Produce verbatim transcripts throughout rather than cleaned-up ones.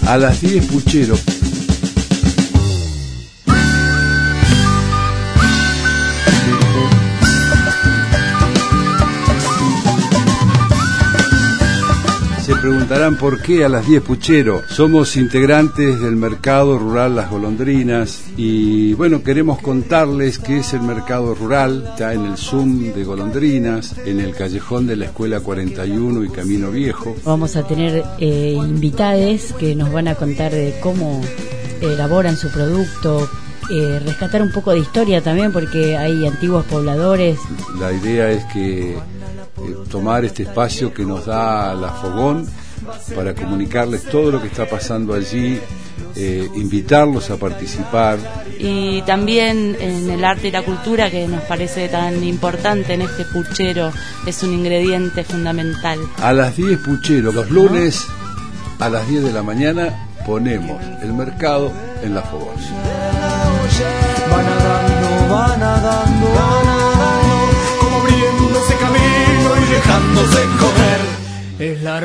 A las diez, puchero. Se preguntarán por qué a las diez, puchero. Somos integrantes del mercado rural Las Golondrinas y bueno, queremos contarles qué es el mercado rural. Está en el Zoom de Golondrinas, en el callejón de la Escuela cuarenta y uno y Camino Viejo. Vamos a tener eh, invitades que nos van a contar de cómo elaboran su producto, eh, rescatar un poco de historia también porque hay antiguos pobladores. La idea es que Eh, tomar este espacio que nos da la Fogón para comunicarles todo lo que está pasando allí, eh, invitarlos a participar. Y también en el arte y la cultura, que nos parece tan importante en este puchero, es un ingrediente fundamental. A las diez, puchero, los lunes a las diez de la mañana ponemos el mercado en la Fogón. Va nadando, va nadando, va nadando, como abriéndose camino y dejándose correr. Es la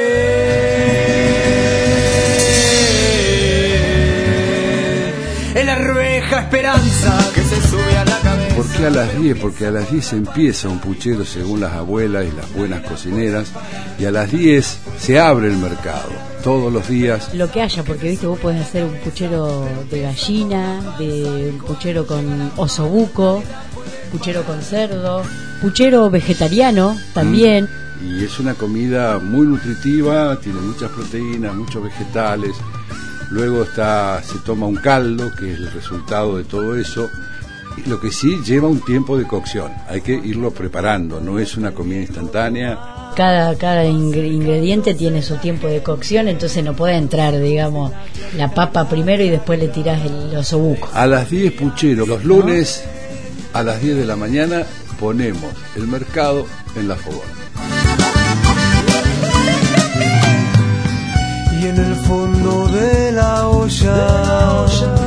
rueda, es la arveja esperanza que se sube a la cabeza. ¿Por qué a las diez? Porque a las diez empieza un puchero según las abuelas y las buenas cocineras, y a las diez se abre el mercado. Todos los días. Lo que haya, porque viste, vos podés hacer un puchero de gallina, de un puchero con osobuco, puchero con cerdo, puchero vegetariano también. Mm. Y es una comida muy nutritiva, tiene muchas proteínas, muchos vegetales. Luego está, se toma un caldo, que es el resultado de todo eso. Y lo que sí lleva un tiempo de cocción, hay que irlo preparando, no es una comida instantánea. Cada, cada ingrediente tiene su tiempo de cocción, entonces no puede entrar, digamos, la papa primero y después le tirás el osobuco. A las diez, puchero. Los lunes a las diez de la mañana ponemos el mercado en la Fogón. Y en el fondo de la olla,